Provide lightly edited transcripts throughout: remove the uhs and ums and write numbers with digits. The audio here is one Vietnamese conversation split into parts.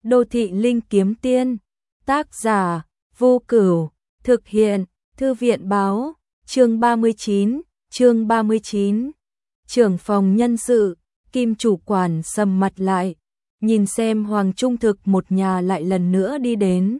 Đô thị linh kiếm tiên, tác giả, Vô Cửu, thực hiện, Thư viện báo, chương 39, Trưởng phòng nhân sự, Kim chủ quản sầm mặt lại, nhìn xem Hoàng Trung Thực một nhà lại lần nữa đi đến.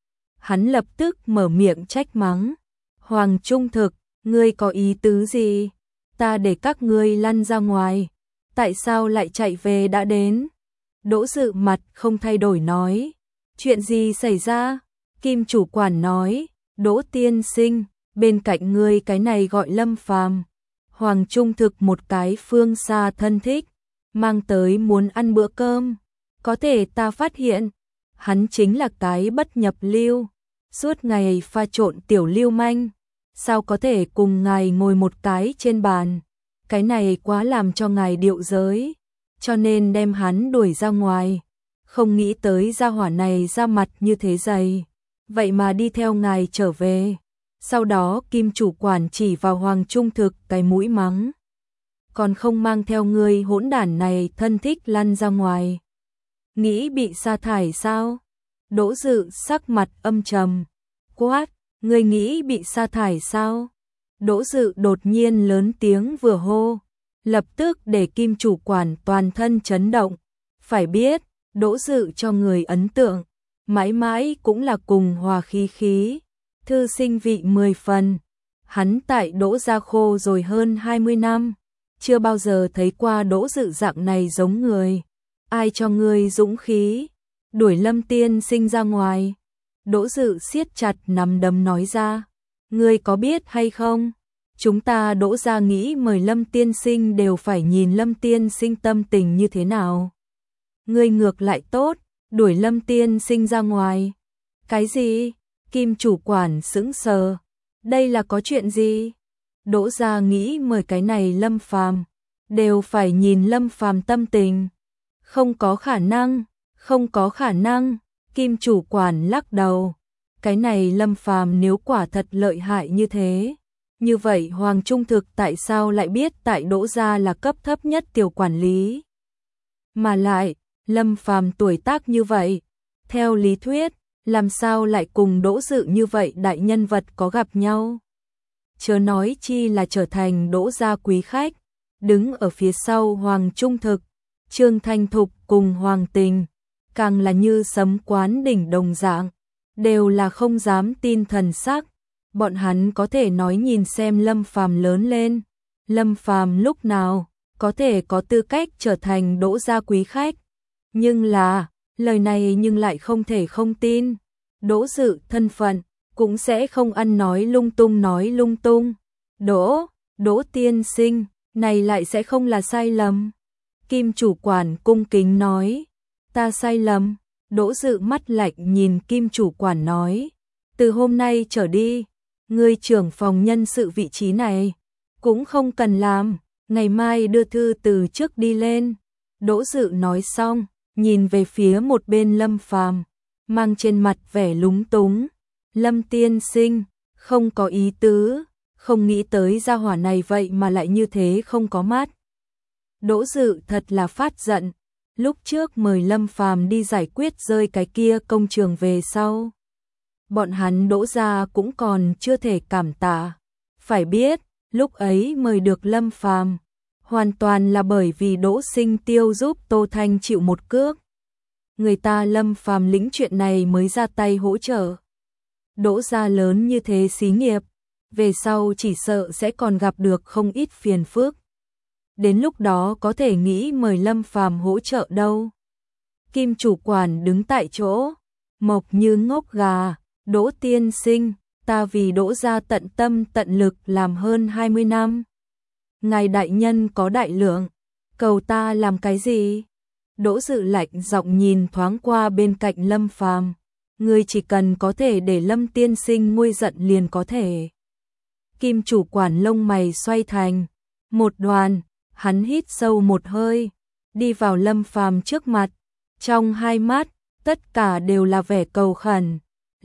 Hắn lập tức mở miệng trách mắng, Hoàng Trung Thực, ngươi có ý tứ gì? Ta để các ngươi lăn ra ngoài, tại sao lại chạy về đã đến? Đỗ Dự mặt không thay đổi nói, chuyện gì xảy ra? Kim chủ quản nói, Đỗ tiên sinh, bên cạnh ngươi cái này gọi Lâm Phàm. Hoàng Trung Thực một cái phương xa thân thích, mang tới muốn ăn bữa cơm. Có thể ta phát hiện, hắn chính là cái bất nhập lưu, suốt ngày pha trộn tiểu lưu manh. Sao có thể cùng ngài ngồi một cái trên bàn? Cái này quá làm cho ngài điệu giới, cho nên đem hắn đuổi ra ngoài. Không nghĩ tới gia hỏa này ra mặt như thế dày, vậy mà đi theo ngài trở về. Sau đó Kim chủ quản chỉ vào Hoàng Trung Thực cái mũi mắng, còn không mang theo người hỗn đản này thân thích lăn ra ngoài. Nghĩ bị sa thải sao? Đỗ Dự sắc mặt âm trầm, quát, ngươi nghĩ bị sa thải sao? Đỗ Dự đột nhiên lớn tiếng vừa hô, lập tức để Kim chủ quản toàn thân chấn động. Phải biết, Đỗ Dự cho người ấn tượng, mãi mãi cũng là cùng hòa khí khí, thư sinh vị 10 phần. Hắn tại Đỗ gia khô rồi hơn 20 năm, chưa bao giờ thấy qua Đỗ Dự dạng này giống người. Ai cho ngươi dũng khí, đuổi Lâm tiên sinh ra ngoài? Đỗ Dự siết chặt nắm đấm nói ra, ngươi có biết hay không? Chúng ta Đỗ gia nghĩ mời Lâm tiên sinh đều phải nhìn Lâm tiên sinh tâm tình như thế nào. Ngươi ngược lại tốt, đuổi Lâm tiên sinh ra ngoài. Cái gì? Kim chủ quản sững sờ. Đây là có chuyện gì? Đỗ gia nghĩ mời cái này Lâm Phàm, đều phải nhìn Lâm Phàm tâm tình. Không có khả năng, không có khả năng. Kim chủ quản lắc đầu. Cái này Lâm Phàm nếu quả thật lợi hại như thế, như vậy Hoàng Trung Thực tại sao lại biết tại Đỗ gia là cấp thấp nhất tiểu quản lý? Mà lại, Lâm Phàm tuổi tác như vậy, theo lý thuyết, làm sao lại cùng Đỗ Dự như vậy đại nhân vật có gặp nhau? Chớ nói chi là trở thành Đỗ gia quý khách, đứng ở phía sau Hoàng Trung Thực, Trương Thanh Thục cùng Hoàng Tình, càng là như sấm quán đỉnh đồng dạng, đều là không dám tin thần sắc. Bọn hắn có thể nói nhìn xem Lâm Phàm lớn lên, Lâm Phàm lúc nào có thể có tư cách trở thành Đỗ gia quý khách. Nhưng là, lời này nhưng lại không thể không tin. Đỗ Dự thân phận cũng sẽ không ăn nói lung tung. Đỗ tiên sinh, này lại sẽ không là sai lầm. Kim chủ quản cung kính nói, ta sai lầm. Đỗ Dự mắt lạnh nhìn Kim chủ quản nói, từ hôm nay trở đi, ngươi trưởng phòng nhân sự vị trí này cũng không cần làm, ngày mai đưa thư từ trước đi lên. Đỗ Dự nói xong, nhìn về phía một bên Lâm Phàm, mang trên mặt vẻ lúng túng. Lâm tiên sinh, không có ý tứ, không nghĩ tới gia hỏa này vậy mà lại như thế không có mắt. Đỗ Dự thật là phát giận, lúc trước mời Lâm Phàm đi giải quyết rơi cái kia công trường về sau, bọn hắn Đỗ gia cũng còn chưa thể cảm tạ. Phải biết, lúc ấy mời được Lâm Phàm, hoàn toàn là bởi vì Đỗ Sinh Tiêu giúp Tô Thanh chịu một cước. Người ta Lâm Phàm lĩnh chuyện này mới ra tay hỗ trợ. Đỗ gia lớn như thế xí nghiệp, về sau chỉ sợ sẽ còn gặp được không ít phiền phức. Đến lúc đó có thể nghĩ mời Lâm Phàm hỗ trợ đâu. Kim chủ quản đứng tại chỗ, mộc như ngốc gà. Đỗ tiên sinh, ta vì Đỗ gia tận tâm tận lực làm hơn 20 năm. Ngài đại nhân có đại lượng, cầu ta làm cái gì? Đỗ Dự lạnh giọng nhìn thoáng qua bên cạnh Lâm Phàm, ngươi chỉ cần có thể để Lâm tiên sinh nguôi giận liền có thể. Kim chủ quản lông mày xoay thành một đoàn, hắn hít sâu một hơi, đi vào Lâm Phàm trước mặt, trong hai mắt tất cả đều là vẻ cầu khẩn.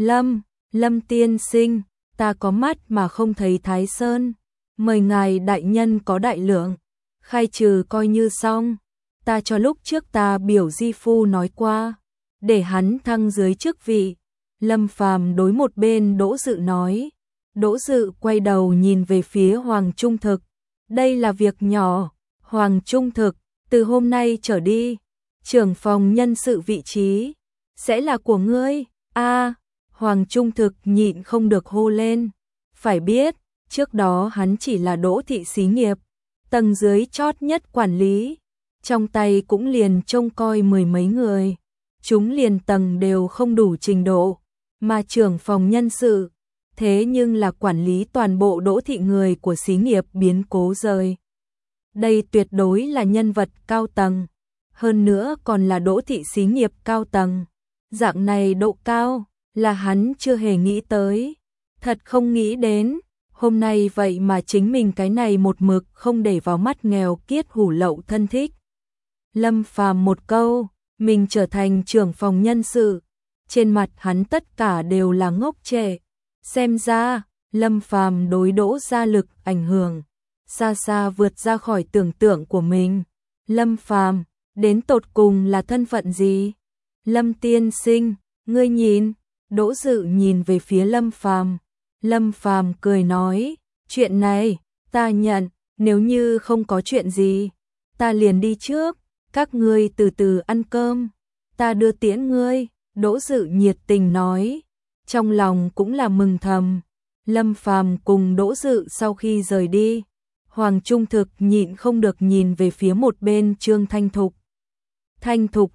Lâm tiên sinh, ta có mắt mà không thấy Thái Sơn, mời ngài đại nhân có đại lượng, khai trừ coi như xong. Ta cho lúc trước ta biểu di phu nói qua, để hắn thăng dưới chức vị. Lâm Phàm đối một bên Đỗ Dự nói. Đỗ Dự quay đầu nhìn về phía Hoàng Trung Thực. Đây là việc nhỏ, Hoàng Trung Thực, từ hôm nay trở đi, trưởng phòng nhân sự vị trí sẽ là của ngươi. Hoàng Trung Thực nhịn không được hô lên. Phải biết, trước đó hắn chỉ là Đỗ thị xí nghiệp, tầng dưới chót nhất quản lý, trong tay cũng liền trông coi mười mấy người, chúng liền tầng đều không đủ trình độ, mà trưởng phòng nhân sự, thế nhưng là quản lý toàn bộ Đỗ thị người của xí nghiệp biến cố rời. Đây tuyệt đối là nhân vật cao tầng, hơn nữa còn là Đỗ thị xí nghiệp cao tầng. Dạng này độ cao là hắn chưa hề nghĩ tới, thật không nghĩ đến, hôm nay vậy mà chính mình cái này một mực không để vào mắt nghèo kiết hủ lậu thân thích. Lâm Phàm một câu, mình trở thành trưởng phòng nhân sự, trên mặt hắn tất cả đều là ngốc trệ. Xem ra, Lâm Phàm đối Đỗ gia lực ảnh hưởng xa xa vượt ra khỏi tưởng tượng của mình. Lâm Phàm, đến tột cùng là thân phận gì? Lâm tiên sinh, ngươi nhìn. Đỗ Dự nhìn về phía Lâm Phàm. Lâm Phàm cười nói, chuyện này ta nhận, nếu như không có chuyện gì, ta liền đi trước, các ngươi từ từ ăn cơm, ta đưa tiễn ngươi. Đỗ Dự nhiệt tình nói, trong lòng cũng là mừng thầm. Lâm Phàm cùng Đỗ Dự sau khi rời đi, Hoàng Trung Thực nhịn không được nhìn về phía một bên Trương Thanh Thục. Thanh Thục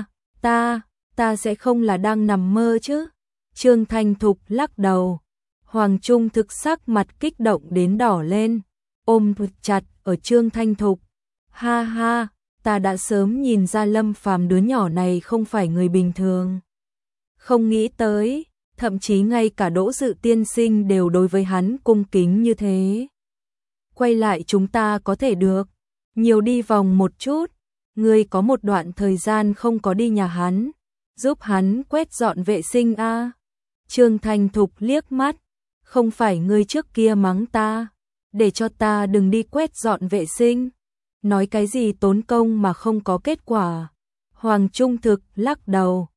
ta sẽ không là đang nằm mơ chứ? Trương Thanh Thục lắc đầu. Hoàng Trung Thực sắc mặt kích động đến đỏ lên, ôm chặt ở Trương Thanh Thục. Ha ha, ta đã sớm nhìn ra Lâm Phàm đứa nhỏ này không phải người bình thường. Không nghĩ tới, thậm chí ngay cả Đỗ Dự tiên sinh đều đối với hắn cung kính như thế. Quay lại chúng ta có thể được, nhiều đi vòng một chút, ngươi có một đoạn thời gian không có đi nhà hắn, giúp hắn quét dọn vệ sinh a. Trương Thanh Thục liếc mắt, không phải ngươi trước kia mắng ta, để cho ta đừng đi quét dọn vệ sinh, nói cái gì tốn công mà không có kết quả. Hoàng Trung Thực lắc đầu,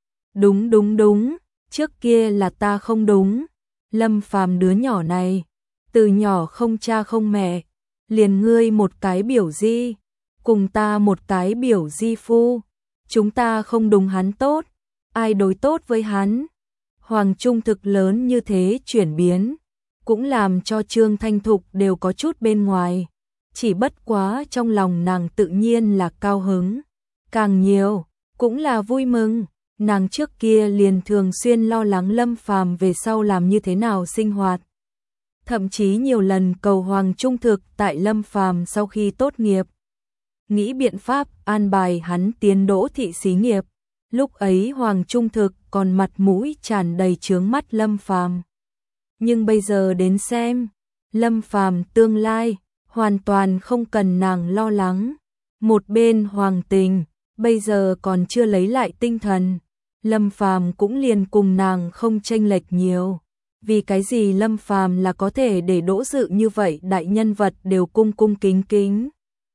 đúng, trước kia là ta không đúng. Lâm Phàm đứa nhỏ này, từ nhỏ không cha không mẹ, liền ngươi một cái biểu di, cùng ta một cái biểu di phu, chúng ta không đúng hắn tốt, ai đối tốt với hắn. Hoàng Trung Thực lớn như thế chuyển biến, cũng làm cho Trương Thanh Thục đều có chút bên ngoài, chỉ bất quá trong lòng nàng tự nhiên là cao hứng, càng nhiều cũng là vui mừng. Nàng trước kia liền thường xuyên lo lắng Lâm Phàm về sau làm như thế nào sinh hoạt, thậm chí nhiều lần cầu Hoàng Trung Thực tại Lâm Phàm sau khi tốt nghiệp, nghĩ biện pháp an bài hắn tiến Đỗ thị xí nghiệp. Lúc ấy Hoàng Trung Thực còn mặt mũi tràn đầy chướng mắt Lâm Phàm. Nhưng bây giờ đến xem, Lâm Phàm tương lai hoàn toàn không cần nàng lo lắng. Một bên Hoàng Tình bây giờ còn chưa lấy lại tinh thần, Lâm Phàm cũng liền cùng nàng không chênh lệch nhiều. Vì cái gì Lâm Phàm là có thể để Đỗ Dự như vậy đại nhân vật đều cung cung kính kính?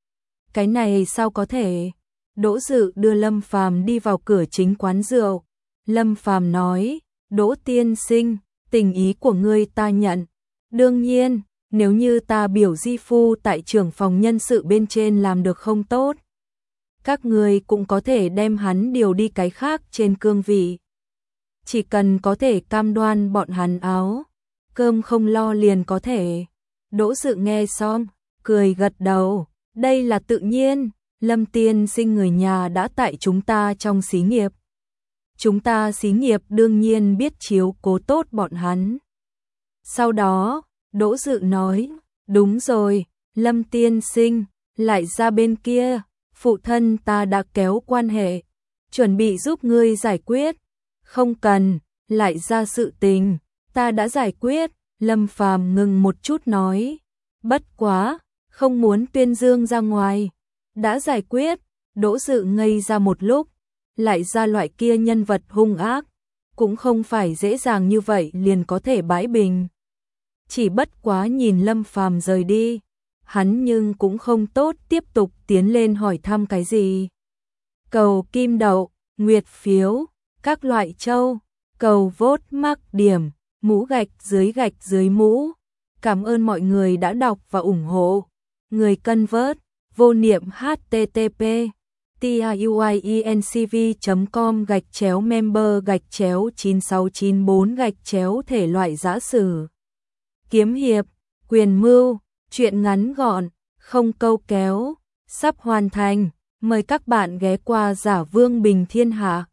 Cái này sao có thể? Đỗ Dự đưa Lâm Phàm đi vào cửa chính quán rượu. Lâm Phàm nói, Đỗ tiên sinh, tình ý của ngươi ta nhận. Đương nhiên, nếu như ta biểu di phu tại trưởng phòng nhân sự bên trên làm được không tốt, các ngươi cũng có thể đem hắn điều đi cái khác trên cương vị. Chỉ cần có thể cam đoan bọn hắn áo cơm không lo liền có thể. Đỗ Dự nghe xong, cười gật đầu, đây là tự nhiên. Lâm tiên sinh người nhà đã tại chúng ta trong xí nghiệp, chúng ta xí nghiệp đương nhiên biết chiếu cố tốt bọn hắn. Sau đó, Đỗ Dự nói, đúng rồi, Lâm tiên sinh, lại ra bên kia, phụ thân ta đã kéo quan hệ, chuẩn bị giúp ngươi giải quyết. Không cần, lại ra sự tình, ta đã giải quyết. Lâm Phàm ngừng một chút nói, bất quá, không muốn tuyên dương ra ngoài. Đã giải quyết. Đỗ Dự ngây ra một lúc, lại ra loại kia nhân vật hung ác, cũng không phải dễ dàng như vậy liền có thể bãi bình. Chỉ bất quá nhìn Lâm Phàm rời đi, hắn nhưng cũng không tốt tiếp tục tiến lên hỏi thăm cái gì. Cầu kim đậu, nguyệt phiếu, các loại châu, cầu vote mắc điểm, mũ gạch dưới mũ. Cảm ơn mọi người đã đọc và ủng hộ. Người convert, vô niệm http tiuyncv.com/member/9694- thể loại giả sử, kiếm hiệp, quyền mưu, truyện ngắn gọn, không câu kéo, sắp hoàn thành. Mời các bạn ghé qua Giả Vương Bình Thiên Hạ.